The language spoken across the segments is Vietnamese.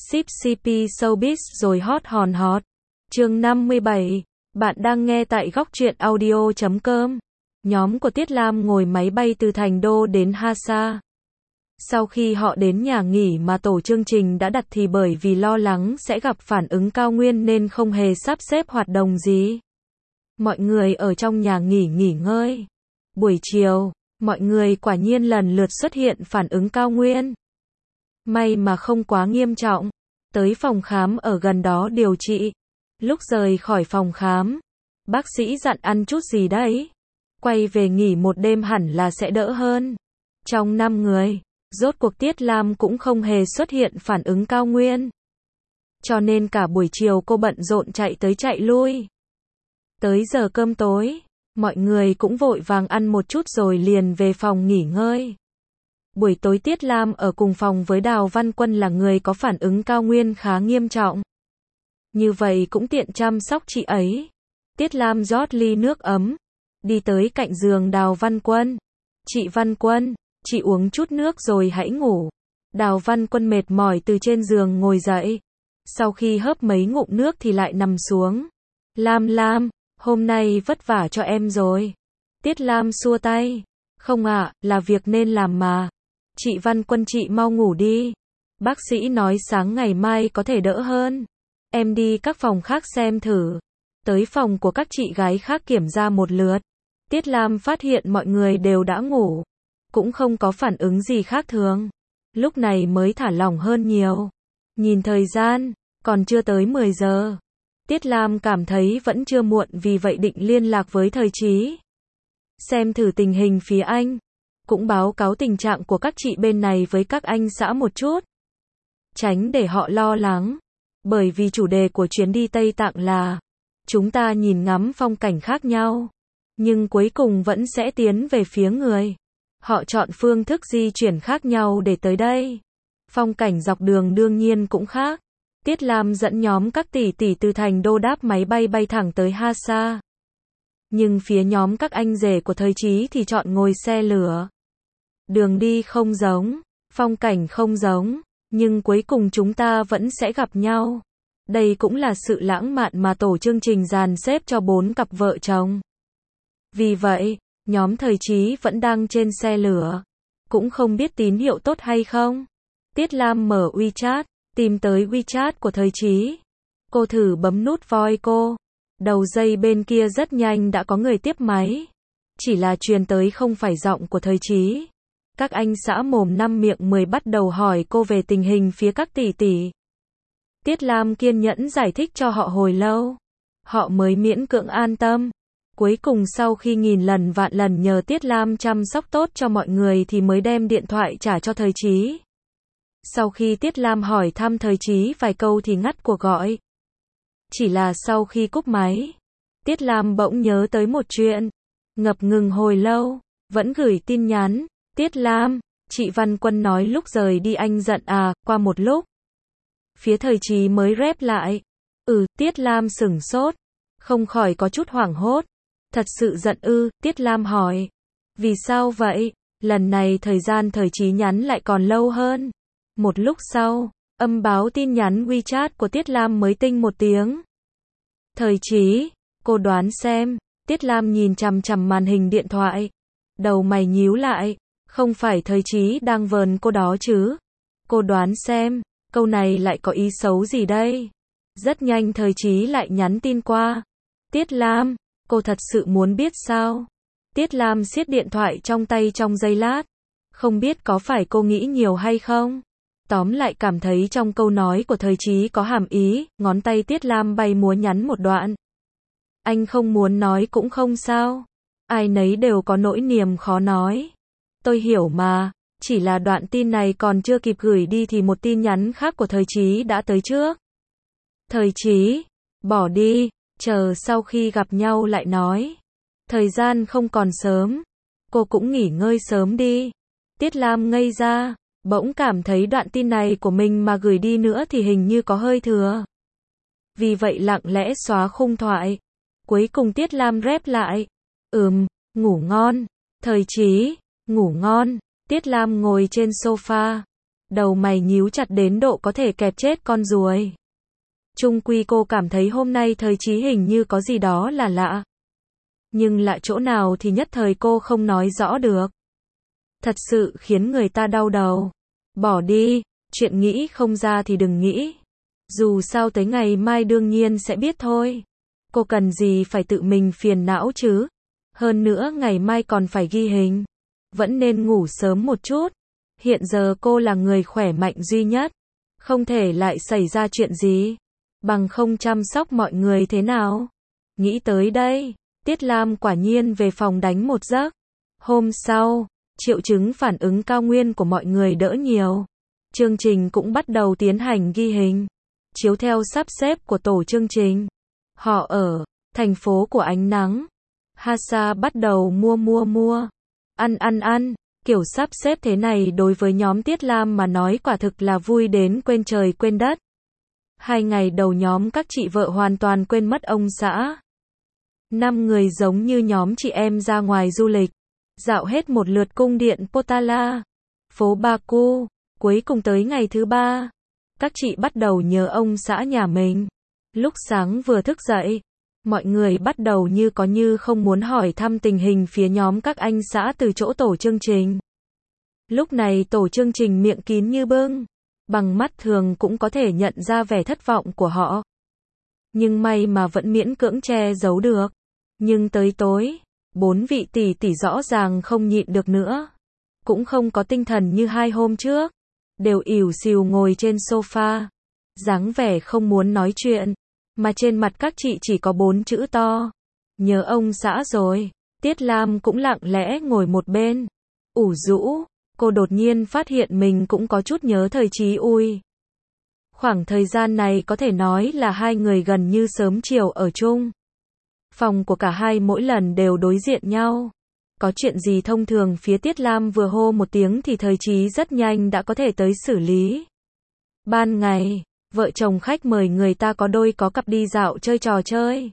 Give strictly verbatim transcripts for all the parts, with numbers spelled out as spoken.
Ship xê pê Showbiz rồi hot hòn hot. Chương năm mươi bảy. Bạn đang nghe tại góc truyện audio chấm com. Nhóm của Tiết Lam ngồi máy bay từ Thành Đô đến Hasa. Sau khi họ đến nhà nghỉ mà tổ chương trình đã đặt thì bởi vì lo lắng sẽ gặp phản ứng cao nguyên nên không hề sắp xếp hoạt động gì. Mọi người ở trong nhà nghỉ nghỉ ngơi. Buổi chiều, mọi người quả nhiên lần lượt xuất hiện phản ứng cao nguyên. May mà không quá nghiêm trọng. Tới phòng khám ở gần đó điều trị. Lúc rời khỏi phòng khám, bác sĩ dặn ăn chút gì đấy. Quay về nghỉ một đêm hẳn là sẽ đỡ hơn. Trong năm người, rốt cuộc Tiết Lam cũng không hề xuất hiện phản ứng cao nguyên. Cho nên cả buổi chiều cô bận rộn chạy tới chạy lui. Tới giờ cơm tối, mọi người cũng vội vàng ăn một chút rồi liền về phòng nghỉ ngơi. Buổi tối Tiết Lam ở cùng phòng với Đào Văn Quân là người có phản ứng cao nguyên khá nghiêm trọng. Như vậy cũng tiện chăm sóc chị ấy. Tiết Lam rót ly nước ấm, đi tới cạnh giường Đào Văn Quân. Chị Văn Quân, chị uống chút nước rồi hãy ngủ. Đào Văn Quân mệt mỏi từ trên giường ngồi dậy. Sau khi hớp mấy ngụm nước thì lại nằm xuống. Lam Lam, hôm nay vất vả cho em rồi. Tiết Lam xua tay. Không ạ, à, là việc nên làm mà. Chị Văn Quân chị mau ngủ đi. Bác sĩ nói sáng ngày mai có thể đỡ hơn. Em đi các phòng khác xem thử. Tới phòng của các chị gái khác kiểm tra một lượt. Tiết Lam phát hiện mọi người đều đã ngủ. Cũng không có phản ứng gì khác thường. Lúc này mới thả lỏng hơn nhiều. Nhìn thời gian, còn chưa tới mười giờ. Tiết Lam cảm thấy vẫn chưa muộn vì vậy định liên lạc với Thời Chí. Xem thử tình hình phía anh. Cũng báo cáo tình trạng của các chị bên này với các anh xã một chút. Tránh để họ lo lắng. Bởi vì chủ đề của chuyến đi Tây Tạng là chúng ta nhìn ngắm phong cảnh khác nhau. Nhưng cuối cùng vẫn sẽ tiến về phía người. Họ chọn phương thức di chuyển khác nhau để tới đây. Phong cảnh dọc đường đương nhiên cũng khác. Tiết Lam dẫn nhóm các tỷ tỷ từ Thành Đô đáp máy bay bay thẳng tới Hasa. Nhưng phía nhóm các anh rể của Thời Chí thì chọn ngồi xe lửa. Đường đi không giống, phong cảnh không giống, nhưng cuối cùng chúng ta vẫn sẽ gặp nhau. Đây cũng là sự lãng mạn mà tổ chương trình dàn xếp cho bốn cặp vợ chồng. Vì vậy, nhóm Thời Chí vẫn đang trên xe lửa. Cũng không biết tín hiệu tốt hay không. Tiết Lam mở WeChat, tìm tới WeChat của Thời Chí. Cô thử bấm nút voice cô. Đầu dây bên kia rất nhanh đã có người tiếp máy. Chỉ là truyền tới không phải giọng của Thời Chí. Các anh xã mồm năm miệng mười bắt đầu hỏi cô về tình hình phía các tỷ tỷ. Tiết Lam kiên nhẫn giải thích cho họ hồi lâu. Họ mới miễn cưỡng an tâm. Cuối cùng sau khi nghìn lần vạn lần nhờ Tiết Lam chăm sóc tốt cho mọi người thì mới đem điện thoại trả cho Thời Chí. Sau khi Tiết Lam hỏi thăm Thời Chí vài câu thì ngắt cuộc gọi. Chỉ là sau khi cúp máy, Tiết Lam bỗng nhớ tới một chuyện. Ngập ngừng hồi lâu, vẫn gửi tin nhắn. Tiết Lam, chị Văn Quân nói lúc rời đi anh giận à, qua một lúc. Phía Thời Chí mới rep lại. Ừ, Tiết Lam sửng sốt. Không khỏi có chút hoảng hốt. Thật sự giận ư, Tiết Lam hỏi. Vì sao vậy? Lần này thời gian Thời Chí nhắn lại còn lâu hơn. Một lúc sau, âm báo tin nhắn WeChat của Tiết Lam mới tinh một tiếng. Thời Chí, cô đoán xem. Tiết Lam nhìn chằm chằm màn hình điện thoại. Đầu mày nhíu lại. Không phải Thời Chí đang vờn cô đó chứ? Cô đoán xem, câu này lại có ý xấu gì đây? Rất nhanh Thời Chí lại nhắn tin qua. Tiết Lam, cô thật sự muốn biết sao? Tiết Lam siết điện thoại trong tay trong giây lát. Không biết có phải cô nghĩ nhiều hay không? Tóm lại cảm thấy trong câu nói của Thời Chí có hàm ý, ngón tay Tiết Lam bay múa nhắn một đoạn. Anh không muốn nói cũng không sao. Ai nấy đều có nỗi niềm khó nói. Tôi hiểu mà, chỉ là đoạn tin này còn chưa kịp gửi đi thì một tin nhắn khác của Thời Chí đã tới trước. Thời Chí, bỏ đi, chờ sau khi gặp nhau lại nói. Thời gian không còn sớm, cô cũng nghỉ ngơi sớm đi. Tiết Lam ngây ra, bỗng cảm thấy đoạn tin này của mình mà gửi đi nữa thì hình như có hơi thừa. Vì vậy lặng lẽ xóa khung thoại. Cuối cùng Tiết Lam rep lại. Ừm, ngủ ngon. Thời Chí, ngủ ngon. Tiết Lam ngồi trên sofa. Đầu mày nhíu chặt đến độ có thể kẹp chết con ruồi. Chung quy cô cảm thấy hôm nay thời Chí hình như có gì đó là lạ. Nhưng lạ chỗ nào thì nhất thời cô không nói rõ được. Thật sự khiến người ta đau đầu. Bỏ đi, chuyện nghĩ không ra thì đừng nghĩ. Dù sao tới ngày mai đương nhiên sẽ biết thôi. Cô cần gì phải tự mình phiền não chứ. Hơn nữa ngày mai còn phải ghi hình. Vẫn nên ngủ sớm một chút. Hiện giờ cô là người khỏe mạnh duy nhất. Không thể lại xảy ra chuyện gì. Bằng không chăm sóc mọi người thế nào. Nghĩ tới đây, Tiết Lam quả nhiên về phòng đánh một giấc. Hôm sau, triệu chứng phản ứng cao nguyên của mọi người đỡ nhiều. Chương trình cũng bắt đầu tiến hành ghi hình. Chiếu theo sắp xếp của tổ chương trình. Họ ở thành phố của ánh nắng. Hasa bắt đầu mua mua mua. Ăn ăn ăn. Kiểu sắp xếp thế này đối với nhóm Tiết Lam mà nói quả thực là vui đến quên trời quên đất. Hai ngày đầu nhóm các chị vợ hoàn toàn quên mất ông xã. Năm người giống như nhóm chị em ra ngoài du lịch. Dạo hết một lượt cung điện Potala, phố Baku. Cuối cùng tới ngày thứ ba, các chị bắt đầu nhớ ông xã nhà mình. Lúc sáng vừa thức dậy, mọi người bắt đầu như có như không muốn hỏi thăm tình hình phía nhóm các anh xã từ chỗ tổ chương trình. Lúc này tổ chương trình miệng kín như bưng, bằng mắt thường cũng có thể nhận ra vẻ thất vọng của họ. Nhưng may mà vẫn miễn cưỡng che giấu được. Nhưng tới tối, bốn vị tỷ tỷ rõ ràng không nhịn được nữa. Cũng không có tinh thần như hai hôm trước. Đều ỉu xìu ngồi trên sofa. Dáng vẻ không muốn nói chuyện. Mà trên mặt các chị chỉ có bốn chữ to. Nhớ ông xã rồi. Tiết Lam cũng lặng lẽ ngồi một bên. Ủ rũ. Cô đột nhiên phát hiện mình cũng có chút nhớ thời Chí ui. Khoảng thời gian này có thể nói là hai người gần như sớm chiều ở chung. Phòng của cả hai mỗi lần đều đối diện nhau. Có chuyện gì thông thường phía Tiết Lam vừa hô một tiếng thì thời Chí rất nhanh đã có thể tới xử lý. Ban ngày, vợ chồng khách mời người ta có đôi có cặp đi dạo chơi trò chơi.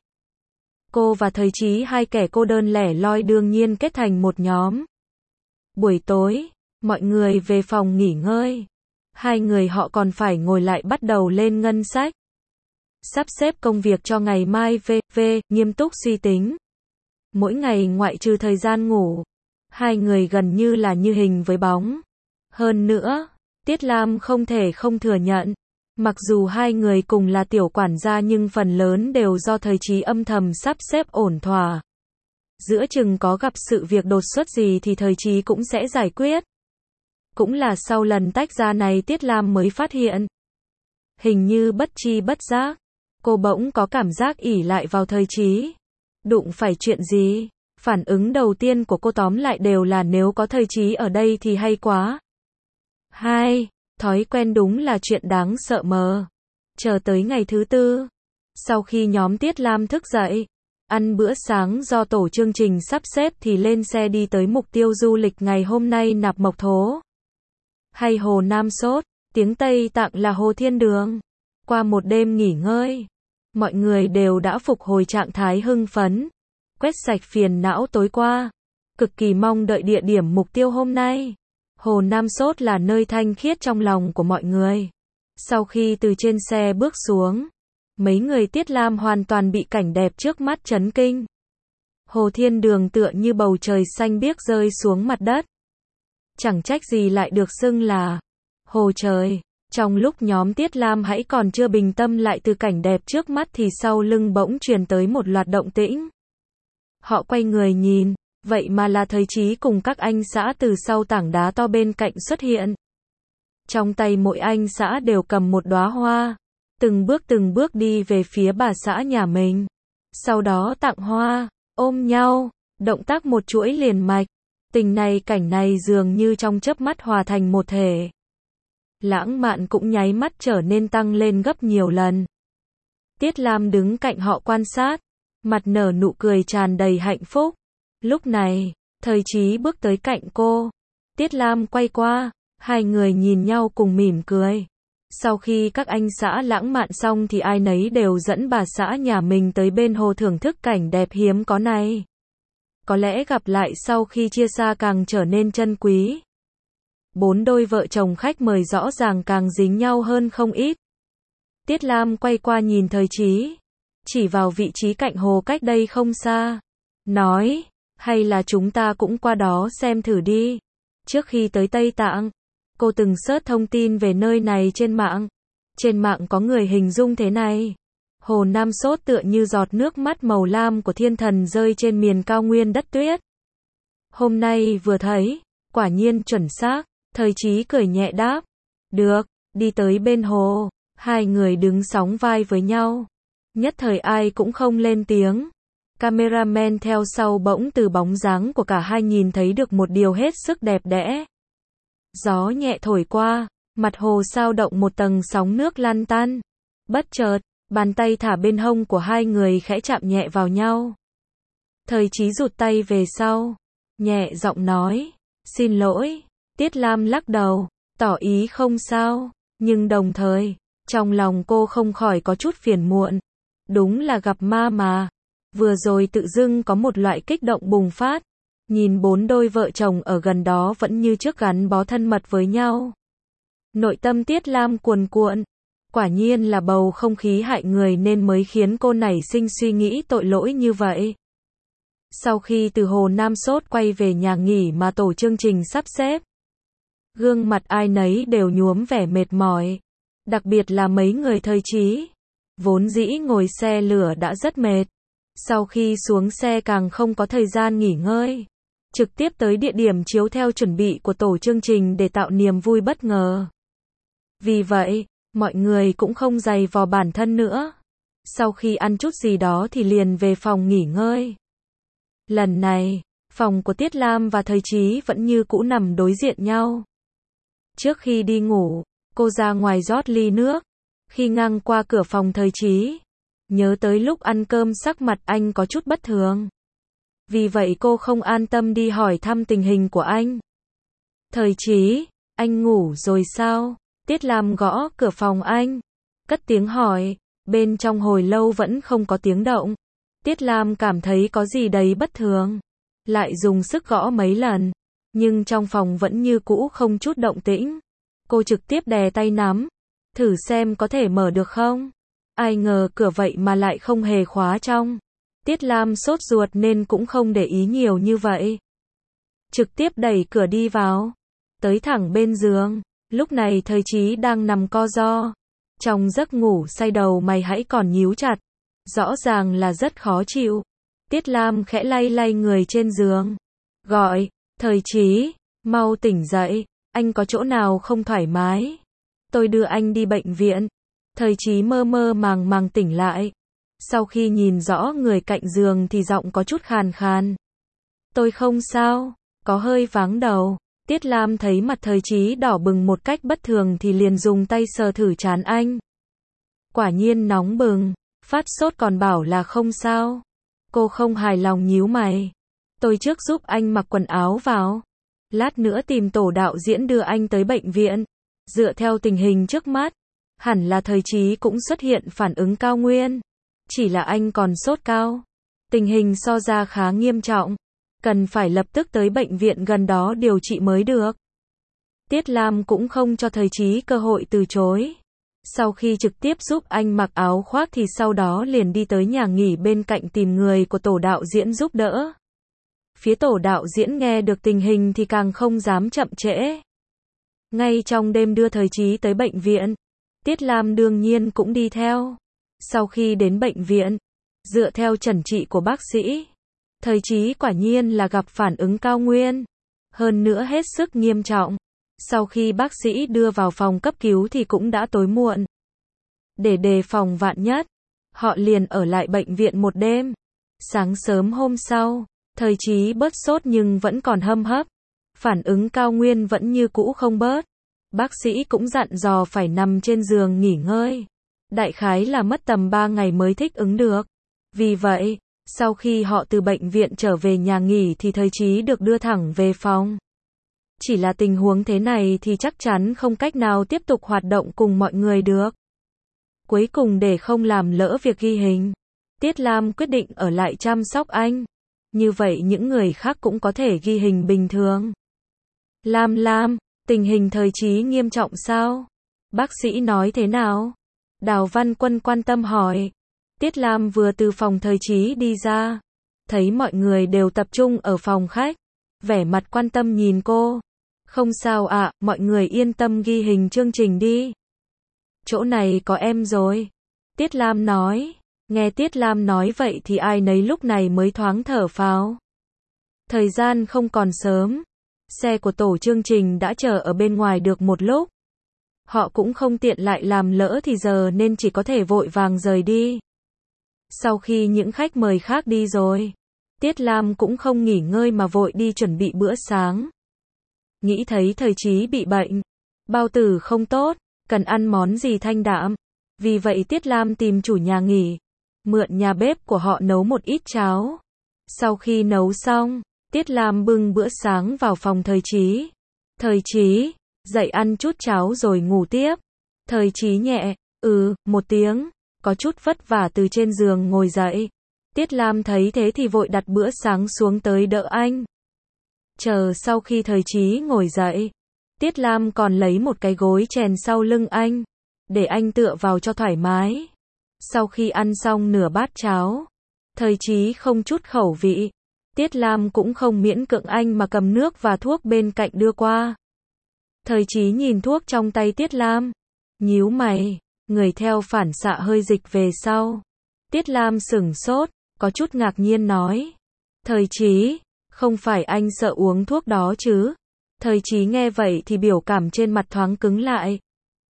Cô và thời Chí hai kẻ cô đơn lẻ loi đương nhiên kết thành một nhóm. Buổi tối, mọi người về phòng nghỉ ngơi. Hai người họ còn phải ngồi lại bắt đầu lên ngân sách. Sắp xếp công việc cho ngày mai vê vê, nghiêm túc suy tính. Mỗi ngày ngoại trừ thời gian ngủ, hai người gần như là như hình với bóng. Hơn nữa, Tiết Lam không thể không thừa nhận, mặc dù hai người cùng là tiểu quản gia nhưng phần lớn đều do thời Chí âm thầm sắp xếp ổn thỏa. Giữa chừng có gặp sự việc đột xuất gì thì thời Chí cũng sẽ giải quyết. Cũng là sau lần tách ra này Tiết Lam mới phát hiện. Hình như bất chi bất giác, cô bỗng có cảm giác ỷ lại vào thời Chí. Đụng phải chuyện gì, phản ứng đầu tiên của cô tóm lại đều là nếu có thời Chí ở đây thì hay quá. Hai, thói quen đúng là chuyện đáng sợ mờ. Chờ tới ngày thứ tư, sau khi nhóm Tiết Lam thức dậy, ăn bữa sáng do tổ chương trình sắp xếp thì lên xe đi tới mục tiêu du lịch ngày hôm nay Nạp Mộc Thố. Hay Hồ Nam Sốt, tiếng Tây Tạng là Hồ Thiên Đường. Qua một đêm nghỉ ngơi, mọi người đều đã phục hồi trạng thái hưng phấn, quét sạch phiền não tối qua, cực kỳ mong đợi địa điểm mục tiêu hôm nay. Hồ Nam Sốt là nơi thanh khiết trong lòng của mọi người. Sau khi từ trên xe bước xuống, mấy người Tiết Lam hoàn toàn bị cảnh đẹp trước mắt chấn kinh. Hồ Thiên Đường tựa như bầu trời xanh biếc rơi xuống mặt đất. Chẳng trách gì lại được xưng là Hồ Trời. Trong lúc nhóm Tiết Lam hãy còn chưa bình tâm lại từ cảnh đẹp trước mắt thì sau lưng bỗng truyền tới một loạt động tĩnh. Họ quay người nhìn, vậy mà là thời Chí cùng các anh xã từ sau tảng đá to bên cạnh xuất hiện. Trong tay mỗi anh xã đều cầm một đóa hoa, từng bước từng bước đi về phía bà xã nhà mình. Sau đó tặng hoa, ôm nhau, động tác một chuỗi liền mạch. Tình này cảnh này dường như trong chớp mắt hòa thành một thể. Lãng mạn cũng nháy mắt trở nên tăng lên gấp nhiều lần. Tiết Lam đứng cạnh họ quan sát, mặt nở nụ cười tràn đầy hạnh phúc. Lúc này, thời Chí bước tới cạnh cô. Tiết Lam quay qua, hai người nhìn nhau cùng mỉm cười. Sau khi các anh xã lãng mạn xong thì ai nấy đều dẫn bà xã nhà mình tới bên hồ thưởng thức cảnh đẹp hiếm có này. Có lẽ gặp lại sau khi chia xa càng trở nên trân quý. bốn đôi vợ chồng khách mời rõ ràng càng dính nhau hơn không ít. Tiết Lam quay qua nhìn Thời Chí, chỉ vào vị trí cạnh hồ cách đây không xa, nói, hay là chúng ta cũng qua đó xem thử đi. Trước khi tới Tây Tạng, cô từng search thông tin về nơi này trên mạng. Trên mạng có người hình dung thế này: Hồ Nam Sốt tựa như giọt nước mắt màu lam của thiên thần rơi trên miền cao nguyên đất tuyết. Hôm nay vừa thấy, quả nhiên chuẩn xác. Thời Chí cười nhẹ đáp, được, đi tới bên hồ. Hai người đứng sóng vai với nhau, nhất thời ai cũng không lên tiếng. Cameraman theo sau bỗng từ bóng dáng của cả hai nhìn thấy được một điều hết sức đẹp đẽ. Gió nhẹ thổi qua, mặt hồ sao động một tầng sóng nước lăn tăn. Bất chợt, bàn tay thả bên hông của hai người khẽ chạm nhẹ vào nhau. Thời Chí rụt tay về sau, nhẹ giọng nói, xin lỗi. Tiết Lam lắc đầu, tỏ ý không sao, nhưng đồng thời, trong lòng cô không khỏi có chút phiền muộn. Đúng là gặp ma mà. Vừa rồi tự dưng có một loại kích động bùng phát. Nhìn bốn đôi vợ chồng ở gần đó vẫn như trước gắn bó thân mật với nhau. Nội tâm Tiết Lam cuồn cuộn. Quả nhiên là bầu không khí hại người nên mới khiến cô nảy sinh suy nghĩ tội lỗi như vậy. Sau khi từ Hồ Nam Sốt quay về nhà nghỉ mà tổ chương trình sắp xếp, gương mặt ai nấy đều nhuốm vẻ mệt mỏi. Đặc biệt là mấy người Thời Chí, vốn dĩ ngồi xe lửa đã rất mệt. Sau khi xuống xe càng không có thời gian nghỉ ngơi, trực tiếp tới địa điểm chiếu theo chuẩn bị của tổ chương trình để tạo niềm vui bất ngờ. Vì vậy, mọi người cũng không dày vò bản thân nữa. Sau khi ăn chút gì đó thì liền về phòng nghỉ ngơi. Lần này, phòng của Tiết Lam và Thời Chí vẫn như cũ nằm đối diện nhau. Trước khi đi ngủ, cô ra ngoài rót ly nước. Khi ngang qua cửa phòng Thời Chí, nhớ tới lúc ăn cơm sắc mặt anh có chút bất thường. Vì vậy cô không an tâm đi hỏi thăm tình hình của anh. Thời Chí, anh ngủ rồi sao? Tiết Lam gõ cửa phòng anh, cất tiếng hỏi. Bên trong hồi lâu vẫn không có tiếng động. Tiết Lam cảm thấy có gì đấy bất thường. Lại dùng sức gõ mấy lần, nhưng trong phòng vẫn như cũ không chút động tĩnh. Cô trực tiếp đè tay nắm, thử xem có thể mở được không. Ai ngờ cửa vậy mà lại không hề khóa trong. Tiết Lam sốt ruột nên cũng không để ý nhiều như vậy. Trực tiếp đẩy cửa đi vào, tới thẳng bên giường. Lúc này Thời Chí đang nằm co ro, trong giấc ngủ say đầu mày hãy còn nhíu chặt, rõ ràng là rất khó chịu. Tiết Lam khẽ lay lay người trên giường, gọi, Thời Chí, mau tỉnh dậy, anh có chỗ nào không thoải mái? Tôi đưa anh đi bệnh viện. Thời Chí mơ mơ màng màng tỉnh lại. Sau khi nhìn rõ người cạnh giường thì giọng có chút khàn khàn. Tôi không sao, có hơi váng đầu. Tiết Lam thấy mặt Thời Chí đỏ bừng một cách bất thường thì liền dùng tay sờ thử trán anh. Quả nhiên nóng bừng, phát sốt còn bảo là không sao. Cô không hài lòng nhíu mày. Tôi trước giúp anh mặc quần áo vào. Lát nữa tìm tổ đạo diễn đưa anh tới bệnh viện. Dựa theo tình hình trước mắt, hẳn là Thời Chí cũng xuất hiện phản ứng cao nguyên. Chỉ là anh còn sốt cao. Tình hình so ra khá nghiêm trọng. Cần phải lập tức tới bệnh viện gần đó điều trị mới được. Tiết Lam cũng không cho Thời Chí cơ hội từ chối. Sau khi trực tiếp giúp anh mặc áo khoác thì sau đó liền đi tới nhà nghỉ bên cạnh tìm người của tổ đạo diễn giúp đỡ. Phía tổ đạo diễn nghe được tình hình thì càng không dám chậm trễ. Ngay trong đêm đưa Thời Chí tới bệnh viện, Tiết Lam đương nhiên cũng đi theo. Sau khi đến bệnh viện, dựa theo chẩn trị của bác sĩ, Thời Chí quả nhiên là gặp phản ứng cao nguyên, hơn nữa hết sức nghiêm trọng. Sau khi bác sĩ đưa vào phòng cấp cứu thì cũng đã tối muộn. Để đề phòng vạn nhất, họ liền ở lại bệnh viện một đêm. Sáng sớm hôm sau, Thời Chí bớt sốt nhưng vẫn còn hâm hấp. Phản ứng cao nguyên vẫn như cũ không bớt. Bác sĩ cũng dặn dò phải nằm trên giường nghỉ ngơi. Đại khái là mất tầm ba ngày mới thích ứng được. Vì vậy, sau khi họ từ bệnh viện trở về nhà nghỉ thì Thời Chí được đưa thẳng về phòng. Chỉ là tình huống thế này thì chắc chắn không cách nào tiếp tục hoạt động cùng mọi người được. Cuối cùng để không làm lỡ việc ghi hình, Tiết Lam quyết định ở lại chăm sóc anh. Như vậy những người khác cũng có thể ghi hình bình thường. Lam Lam, Tình hình thời trí nghiêm trọng sao? Bác sĩ nói thế nào? Đào Văn Quân quan tâm hỏi. Tiết Lam vừa từ phòng thời trí đi ra, thấy mọi người đều tập trung ở phòng khách, vẻ mặt quan tâm nhìn cô. Không sao ạ, mọi người yên tâm ghi hình chương trình đi. Chỗ này có em rồi. Tiết Lam nói. Nghe Tiết Lam nói vậy thì ai nấy lúc này mới thoáng thở phào. Thời gian không còn sớm. Xe của tổ chương trình đã chờ ở bên ngoài được một lúc. Họ cũng không tiện lại làm lỡ thì giờ nên chỉ có thể vội vàng rời đi. Sau khi những khách mời khác đi rồi, Tiết Lam cũng không nghỉ ngơi mà vội đi chuẩn bị bữa sáng. Nghĩ thấy thời trí bị bệnh, bao tử không tốt, cần ăn món gì thanh đạm. Vì vậy Tiết Lam tìm chủ nhà nghỉ, mượn nhà bếp của họ nấu một ít cháo. Sau khi nấu xong, Tiết Lam bưng bữa sáng vào phòng thời trí. Thời trí, dậy ăn chút cháo rồi ngủ tiếp. Thời trí nhẹ, ừ, một tiếng, có chút vất vả từ trên giường ngồi dậy. Tiết Lam thấy thế thì vội đặt bữa sáng xuống tới đỡ anh. Chờ sau khi thời trí ngồi dậy, Tiết Lam còn lấy một cái gối chèn sau lưng anh, để anh tựa vào cho thoải mái. Sau khi ăn xong nửa bát cháo, thời trí không chút khẩu vị. Tiết Lam cũng không miễn cưỡng anh mà cầm nước và thuốc bên cạnh đưa qua. Thời trí nhìn thuốc trong tay Tiết Lam, nhíu mày, người theo phản xạ hơi dịch về sau. Tiết Lam sửng sốt, có chút ngạc nhiên nói. Thời trí, không phải anh sợ uống thuốc đó chứ? Thời trí nghe vậy thì biểu cảm trên mặt thoáng cứng lại.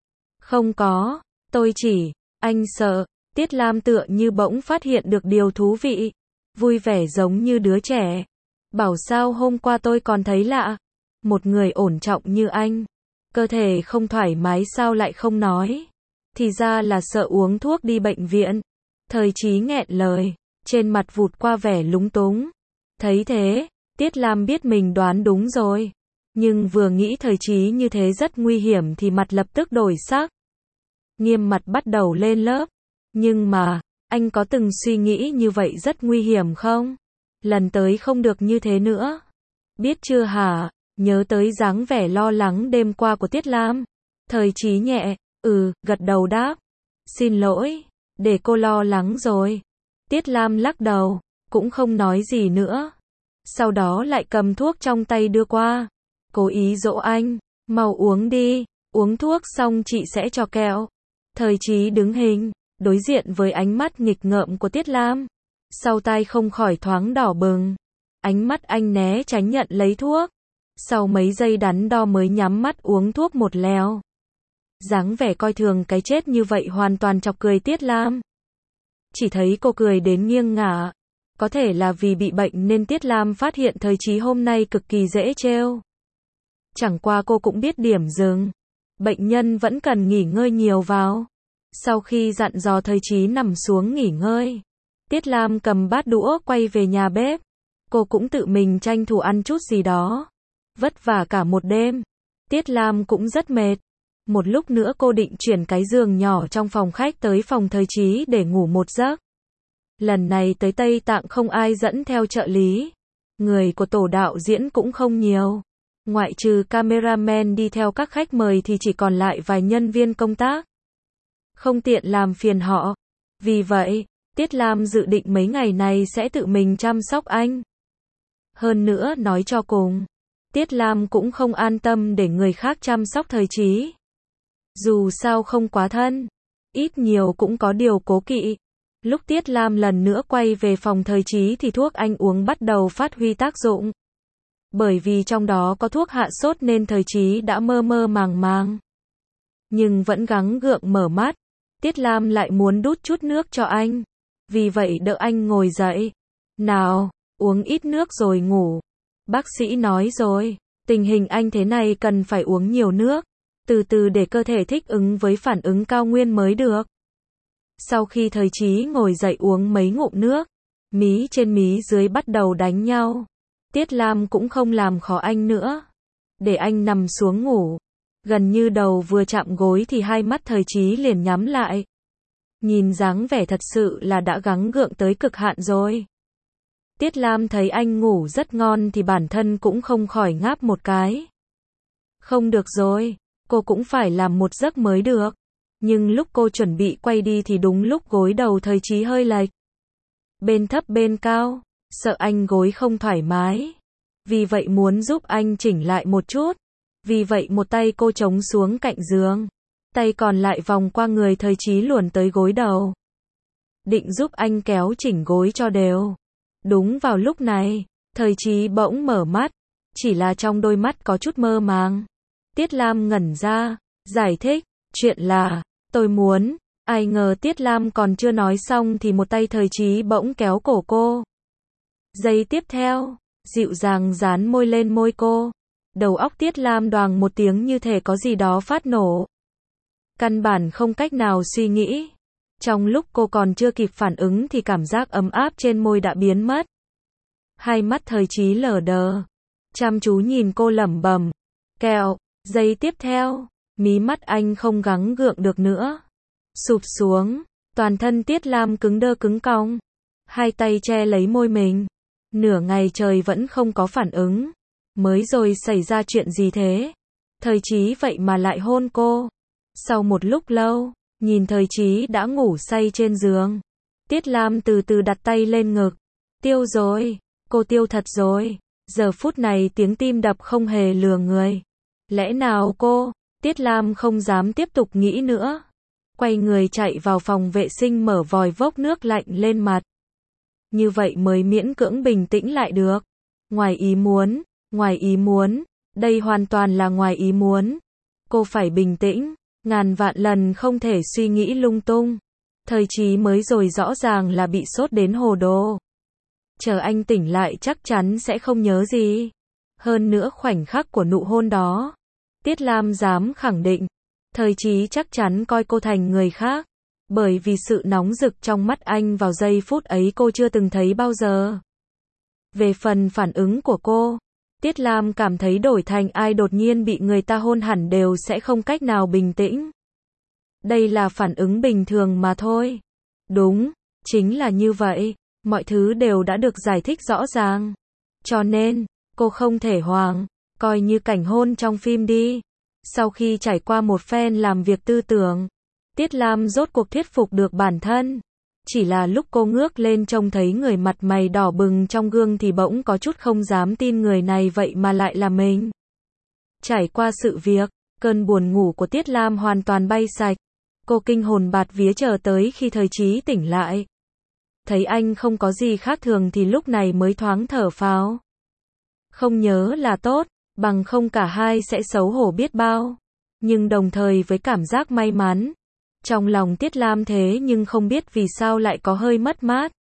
Không có, tôi chỉ, anh sợ. Tiết Lam tựa như bỗng phát hiện được điều thú vị, vui vẻ giống như đứa trẻ. Bảo sao hôm qua tôi còn thấy lạ. Một người ổn trọng như anh, cơ thể không thoải mái sao lại không nói. Thì ra là sợ uống thuốc đi bệnh viện. Thời trí nghẹn lời, trên mặt vụt qua vẻ lúng túng. Thấy thế, Tiết Lam biết mình đoán đúng rồi. Nhưng vừa nghĩ thời trí như thế rất nguy hiểm thì mặt lập tức đổi sắc. Nghiêm mặt bắt đầu lên lớp. Nhưng mà, anh có từng suy nghĩ như vậy rất nguy hiểm không? Lần tới không được như thế nữa. Biết chưa hả? Nhớ tới dáng vẻ lo lắng đêm qua của Tiết Lam. Thời trí nhẹ, ừ, gật đầu đáp. Xin lỗi, để cô lo lắng rồi. Tiết Lam lắc đầu, cũng không nói gì nữa. Sau đó lại cầm thuốc trong tay đưa qua. Cố ý dỗ anh, mau uống đi, uống thuốc xong chị sẽ cho kẹo. Thời trí đứng hình, đối diện với ánh mắt nghịch ngợm của Tiết Lam. Sau tai không khỏi thoáng đỏ bừng. Ánh mắt anh né tránh nhận lấy thuốc. Sau mấy giây đắn đo mới nhắm mắt uống thuốc một lèo. Dáng vẻ coi thường cái chết như vậy hoàn toàn chọc cười Tiết Lam. Chỉ thấy cô cười đến nghiêng ngả. Có thể là vì bị bệnh nên Tiết Lam phát hiện thời trí hôm nay cực kỳ dễ trêu. Chẳng qua cô cũng biết điểm dừng. Bệnh nhân vẫn cần nghỉ ngơi nhiều vào. Sau khi dặn dò thời trí nằm xuống nghỉ ngơi, Tiết Lam cầm bát đũa quay về nhà bếp. Cô cũng tự mình tranh thủ ăn chút gì đó. Vất vả cả một đêm. Tiết Lam cũng rất mệt. Một lúc nữa cô định chuyển cái giường nhỏ trong phòng khách tới phòng thời trí để ngủ một giấc. Lần này tới Tây Tạng không ai dẫn theo trợ lý. Người của tổ đạo diễn cũng không nhiều. Ngoại trừ cameraman đi theo các khách mời thì chỉ còn lại vài nhân viên công tác. Không tiện làm phiền họ. Vì vậy, Tiết Lam dự định mấy ngày này sẽ tự mình chăm sóc anh. Hơn nữa nói cho cùng, Tiết Lam cũng không an tâm để người khác chăm sóc thời trí. Dù sao không quá thân, ít nhiều cũng có điều cố kỵ. Lúc Tiết Lam lần nữa quay về phòng thời trí thì thuốc anh uống bắt đầu phát huy tác dụng. Bởi vì trong đó có thuốc hạ sốt nên thời trí đã mơ mơ màng màng. Nhưng vẫn gắng gượng mở mắt. Tiết Lam lại muốn đút chút nước cho anh. Vì vậy đỡ anh ngồi dậy. Nào, uống ít nước rồi ngủ. Bác sĩ nói rồi, tình hình anh thế này cần phải uống nhiều nước. Từ từ để cơ thể thích ứng với phản ứng cao nguyên mới được. Sau khi thời trí ngồi dậy uống mấy ngụm nước, mí trên mí dưới bắt đầu đánh nhau. Tiết Lam cũng không làm khó anh nữa. Để anh nằm xuống ngủ. Gần như đầu vừa chạm gối thì hai mắt thời trí liền nhắm lại. Nhìn dáng vẻ thật sự là đã gắng gượng tới cực hạn rồi. Tiết Lam thấy anh ngủ rất ngon thì bản thân cũng không khỏi ngáp một cái. Không được rồi, cô cũng phải làm một giấc mới được. Nhưng lúc cô chuẩn bị quay đi thì đúng lúc gối đầu Thời Chí hơi lệch. Bên thấp bên cao, sợ anh gối không thoải mái. Vì vậy muốn giúp anh chỉnh lại một chút. Vì vậy một tay cô chống xuống cạnh giường. Tay còn lại vòng qua người Thời Chí luồn tới gối đầu. Định giúp anh kéo chỉnh gối cho đều. Đúng vào lúc này, Thời Chí bỗng mở mắt. Chỉ là trong đôi mắt có chút mơ màng. Tiết Lam ngẩn ra, giải thích, chuyện là, tôi muốn, ai ngờ Tiết Lam còn chưa nói xong thì một tay Thời Chí bỗng kéo cổ cô. Giây tiếp theo, dịu dàng dán môi lên môi cô. Đầu óc Tiết Lam đoàng một tiếng như thể có gì đó phát nổ. Căn bản không cách nào suy nghĩ. Trong lúc cô còn chưa kịp phản ứng thì cảm giác ấm áp trên môi đã biến mất. Hai mắt Thời Chí lờ đờ. Chăm chú nhìn cô lẩm bẩm. Kẹo. Giây tiếp theo, mí mắt anh không gắng gượng được nữa. Sụp xuống, toàn thân Tiết Lam cứng đơ cứng cong. Hai tay che lấy môi mình. Nửa ngày trời vẫn không có phản ứng. Mới rồi xảy ra chuyện gì thế? Thời Chí vậy mà lại hôn cô. Sau một lúc lâu, nhìn Thời Chí đã ngủ say trên giường. Tiết Lam từ từ đặt tay lên ngực. Tiêu rồi, cô tiêu thật rồi. Giờ phút này tiếng tim đập không hề lừa người. Lẽ nào cô? Tiết Lam không dám tiếp tục nghĩ nữa. Quay người chạy vào phòng vệ sinh mở vòi vốc nước lạnh lên mặt. Như vậy mới miễn cưỡng bình tĩnh lại được. Ngoài ý muốn, ngoài ý muốn, đây hoàn toàn là ngoài ý muốn. Cô phải bình tĩnh, ngàn vạn lần không thể suy nghĩ lung tung. Thời Chí mới rồi rõ ràng là bị sốt đến hồ đồ. Chờ anh tỉnh lại chắc chắn sẽ không nhớ gì. Hơn nữa khoảnh khắc của nụ hôn đó. Tiết Lam dám khẳng định. Thời Chí chắc chắn coi cô thành người khác. Bởi vì sự nóng rực trong mắt anh vào giây phút ấy cô chưa từng thấy bao giờ. Về phần phản ứng của cô, Tiết Lam cảm thấy đổi thành ai đột nhiên bị người ta hôn hẳn đều sẽ không cách nào bình tĩnh. Đây là phản ứng bình thường mà thôi. Đúng, chính là như vậy. Mọi thứ đều đã được giải thích rõ ràng. Cho nên, cô không thể hoảng, coi như cảnh hôn trong phim đi. Sau khi trải qua một phen làm việc tư tưởng, Tiết Lam rốt cuộc thuyết phục được bản thân. Chỉ là lúc cô ngước lên trông thấy người mặt mày đỏ bừng trong gương thì bỗng có chút không dám tin người này vậy mà lại là mình. Trải qua sự việc, cơn buồn ngủ của Tiết Lam hoàn toàn bay sạch. Cô kinh hồn bạt vía chờ tới khi Thời Chí tỉnh lại. Thấy anh không có gì khác thường thì lúc này mới thoáng thở phào. Không nhớ là tốt, bằng không cả hai sẽ xấu hổ biết bao. Nhưng đồng thời với cảm giác may mắn. Trong lòng Tiết Lam thế nhưng không biết vì sao lại có hơi mất mát.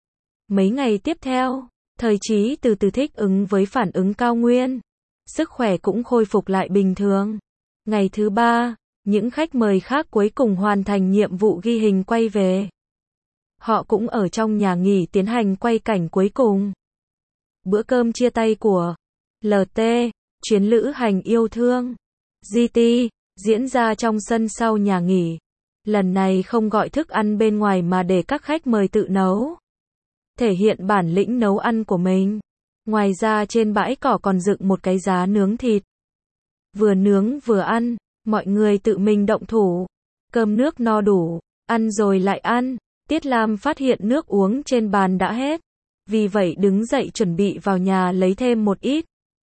Mấy ngày tiếp theo, Thời Chí từ từ thích ứng với phản ứng cao nguyên. Sức khỏe cũng khôi phục lại bình thường. Ngày thứ ba, những khách mời khác cuối cùng hoàn thành nhiệm vụ ghi hình quay về. Họ cũng ở trong nhà nghỉ tiến hành quay cảnh cuối cùng. Bữa cơm chia tay của lờ tê, chuyến lữ hành yêu thương, giê tê, diễn ra trong sân sau nhà nghỉ. Lần này không gọi thức ăn bên ngoài mà để các khách mời tự nấu. Thể hiện bản lĩnh nấu ăn của mình. Ngoài ra trên bãi cỏ còn dựng một cái giá nướng thịt. Vừa nướng vừa ăn, mọi người tự mình động thủ. Cơm nước no đủ, ăn rồi lại ăn. Tiết Lam phát hiện nước uống trên bàn đã hết. Vì vậy đứng dậy chuẩn bị vào nhà lấy thêm một ít.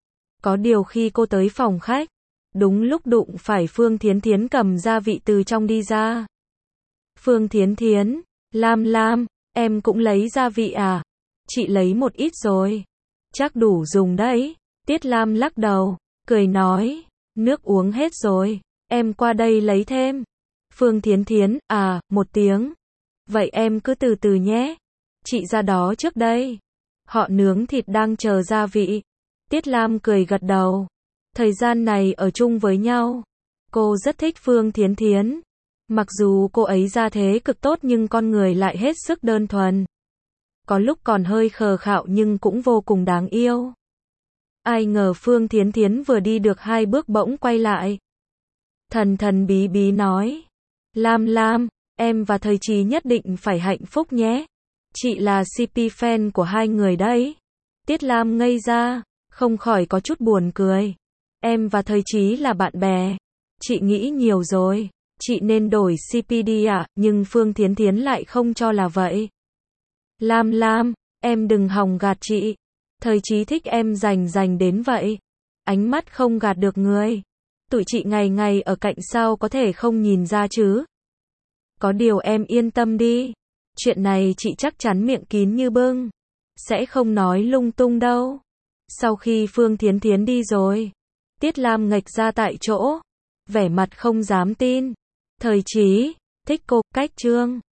Có điều khi cô tới phòng khách, đúng lúc đụng phải Phương Thiến Thiến cầm gia vị từ trong đi ra. Phương Thiến Thiến, Lam Lam, em cũng lấy gia vị à? Chị lấy một ít rồi. Chắc đủ dùng đấy. Tiết Lam lắc đầu, cười nói, nước uống hết rồi, em qua đây lấy thêm. Phương Thiến Thiến, à, một tiếng. Vậy em cứ từ từ nhé. Chị ra đó trước đây. Họ nướng thịt đang chờ gia vị. Tiết Lam cười gật đầu. Thời gian này ở chung với nhau, cô rất thích Phương Thiến Thiến. Mặc dù cô ấy ra thế cực tốt nhưng con người lại hết sức đơn thuần. Có lúc còn hơi khờ khạo nhưng cũng vô cùng đáng yêu. Ai ngờ Phương Thiến Thiến vừa đi được hai bước bỗng quay lại. Thần thần bí bí nói. Lam Lam, em và Thời Chí nhất định phải hạnh phúc nhé. Chị là xê pê fan của hai người đấy. Tiết Lam ngây ra, không khỏi có chút buồn cười. Em và thầy Chí là bạn bè. Chị nghĩ nhiều rồi. Chị nên đổi xê pê đi ạ, nhưng Phương Thiến Thiến lại không cho là vậy. Lam Lam, em đừng hòng gạt chị. Thầy Chí thích em rành rành đến vậy. Ánh mắt không gạt được người. Tụi chị ngày ngày ở cạnh sau có thể không nhìn ra chứ. Có điều em yên tâm đi. Chuyện này chị chắc chắn miệng kín như bưng. Sẽ không nói lung tung đâu. Sau khi Phương Thiến Thiến đi rồi, Tiết Lam ngạch ra tại chỗ. Vẻ mặt không dám tin. Thầy Chí, thích cô, cách chương.